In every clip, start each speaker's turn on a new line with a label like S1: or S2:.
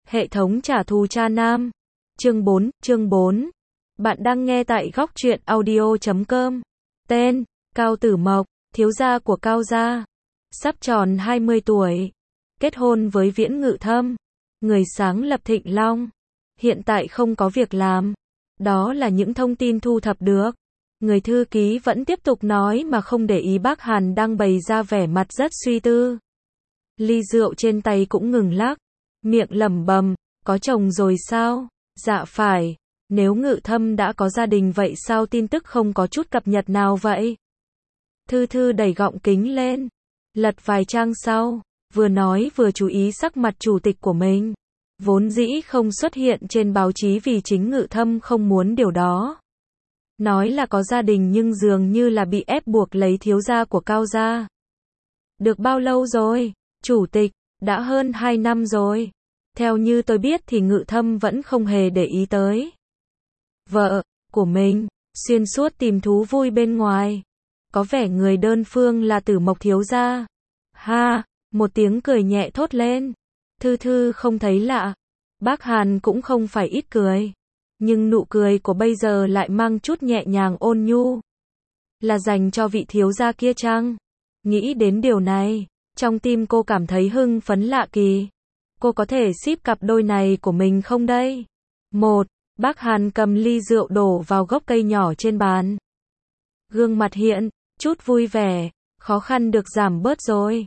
S1: Hệ thống trả thù cha nam. Chương 4. Bạn đang nghe tại góc truyện audio.com. Tên: Cao Tử Mộc, thiếu gia của Cao gia. Sắp tròn 20 tuổi. Kết hôn với Viễn Ngự Thâm, người sáng lập Thịnh Long. Hiện tại không có việc làm. Đó là những thông tin thu thập được. Người thư ký vẫn tiếp tục nói mà không để ý bác Hàn đang bày ra vẻ mặt rất suy tư. Ly rượu trên tay cũng ngừng lắc, miệng lẩm bẩm, có chồng rồi sao? Dạ phải. Nếu Ngự Thâm đã có gia đình vậy sao tin tức không có chút cập nhật nào vậy? Thư Thư đẩy gọng kính lên, lật vài trang sau, vừa nói vừa chú ý sắc mặt chủ tịch của mình. Vốn dĩ không xuất hiện trên báo chí vì chính Ngự Thâm không muốn điều đó. Nói là có gia đình nhưng dường như là bị ép buộc lấy thiếu gia của Cao gia. Được bao lâu rồi? Chủ tịch, đã hơn 2 năm rồi. Theo như tôi biết thì Ngự Thâm vẫn không hề để ý tới vợ của mình, xuyên suốt tìm thú vui bên ngoài. Có vẻ người đơn phương là Tử Mộc thiếu gia. Ha, một tiếng cười nhẹ thốt lên. Thư Thư không thấy lạ. Bác Hàn cũng không phải ít cười. Nhưng nụ cười của bây giờ lại mang chút nhẹ nhàng ôn nhu. Là dành cho vị thiếu gia kia chăng? Nghĩ đến điều này, trong tim cô cảm thấy hưng phấn lạ kỳ. Cô có thể ship cặp đôi này của mình không đây? Bác Hàn cầm ly rượu đổ vào gốc cây nhỏ trên bàn. Gương mặt hiện chút vui vẻ, khó khăn được giảm bớt rồi.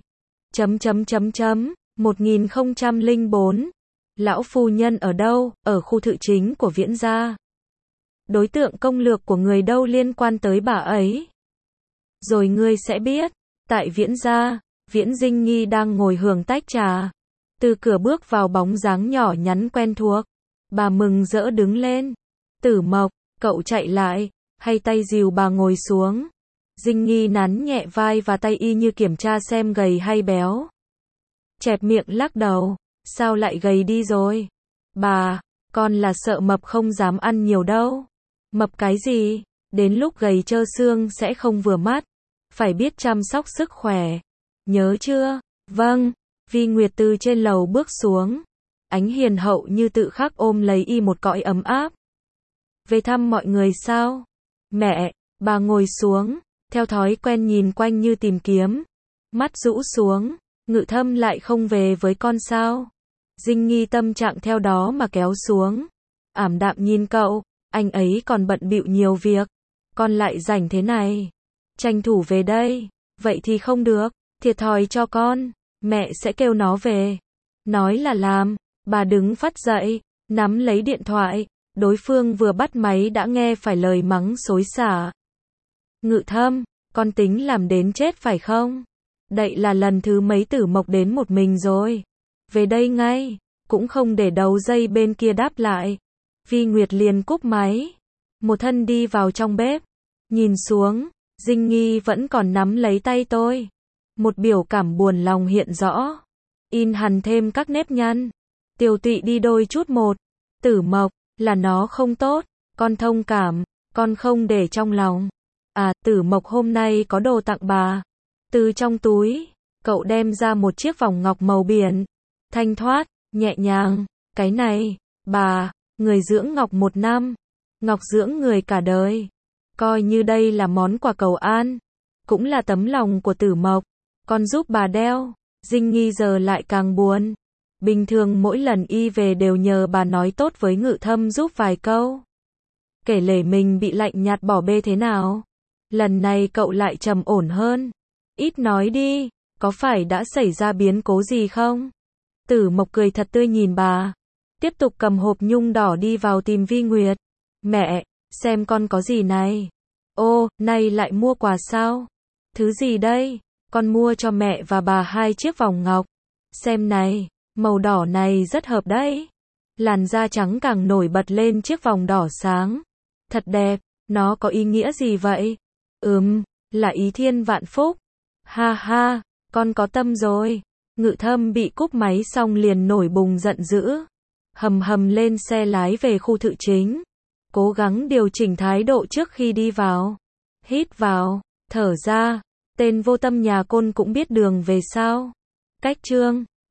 S1: 1004. Lão phu nhân ở đâu? Ở khu thự chính của Viễn gia. Đối tượng công lược của người đâu liên quan tới bà ấy? Rồi ngươi sẽ biết. Tại Viễn gia, Viễn Dinh Nghi đang ngồi hưởng tách trà. Từ cửa bước vào bóng dáng nhỏ nhắn quen thuộc. Bà mừng rỡ đứng lên. Tử Mộc, cậu chạy lại, hay tay dìu bà ngồi xuống. Dinh Nghi nắn nhẹ vai và tay y như kiểm tra xem gầy hay béo. Chẹp miệng lắc đầu. Sao lại gầy đi rồi? Bà, con là sợ mập không dám ăn nhiều đâu. Mập cái gì? Đến lúc gầy trơ xương sẽ không vừa mắt. Phải biết chăm sóc sức khỏe. Nhớ chưa? Vâng. Vi Nguyệt từ trên lầu bước xuống. Ánh hiền hậu như tự khắc ôm lấy y một cõi ấm áp. Về thăm mọi người sao? Mẹ, bà ngồi xuống, theo thói quen nhìn quanh như tìm kiếm. Mắt rũ xuống, Ngự Thâm lại không về với con sao? Dinh Nghi tâm trạng theo đó mà kéo xuống. Ảm đạm nhìn cậu, anh ấy còn bận bịu nhiều việc. Con lại rảnh thế này. Tranh thủ về đây. Vậy thì không được, thiệt thòi cho con. Mẹ sẽ kêu nó về. Nói là làm. Bà đứng phắt dậy, nắm lấy điện thoại. Đối phương vừa bắt máy đã nghe phải lời mắng xối xả. Ngự Thâm, con tính làm đến chết phải không? Đậy là lần thứ mấy Tử Mộc đến một mình rồi. Về đây ngay, cũng không để đầu dây bên kia đáp lại. Vi Nguyệt liền cúp máy. Một thân đi vào trong bếp. Nhìn xuống, Dinh Nghi vẫn còn nắm lấy tay tôi. Một biểu cảm buồn lòng hiện rõ. In hằn thêm các nếp nhăn. Tiều tụy đi đôi chút một. Tử Mộc, là nó không tốt. Con thông cảm, con không để trong lòng. À, Tử Mộc hôm nay có đồ tặng bà. Từ trong túi, cậu đem ra một chiếc vòng ngọc màu biển. Thanh thoát, nhẹ nhàng. Cái này, bà, người dưỡng ngọc 1 năm. Ngọc dưỡng người cả đời. Coi như đây là món quà cầu an. Cũng là tấm lòng của Tử Mộc. Con giúp bà đeo. Dinh Nghi giờ lại càng buồn. Bình thường mỗi lần y về đều nhờ bà nói tốt với Ngự Thâm giúp vài câu. Kể lể mình bị lạnh nhạt bỏ bê thế nào. Lần này cậu lại trầm ổn hơn. Ít nói đi, có phải đã xảy ra biến cố gì không? Tử Mộc cười thật tươi nhìn bà. Tiếp tục cầm hộp nhung đỏ đi vào tìm Vi Nguyệt. Mẹ, xem con có gì này. Ô, nay lại mua quà sao? Thứ gì đây? Con mua cho mẹ và bà 2 chiếc vòng ngọc. Xem này, màu đỏ này rất hợp đấy. Làn da trắng càng nổi bật lên chiếc vòng đỏ sáng. Thật đẹp, nó có ý nghĩa gì vậy? Là ý thiên vạn phúc. Ha ha, con có tâm rồi. Ngự Thâm bị cúp máy xong liền nổi bùng giận dữ. Hầm lên xe lái về khu thự chính. Cố gắng điều chỉnh thái độ trước khi đi vào. Hít vào, thở ra. Tên vô tâm nhà Côn cũng biết đường về sao. Cách chương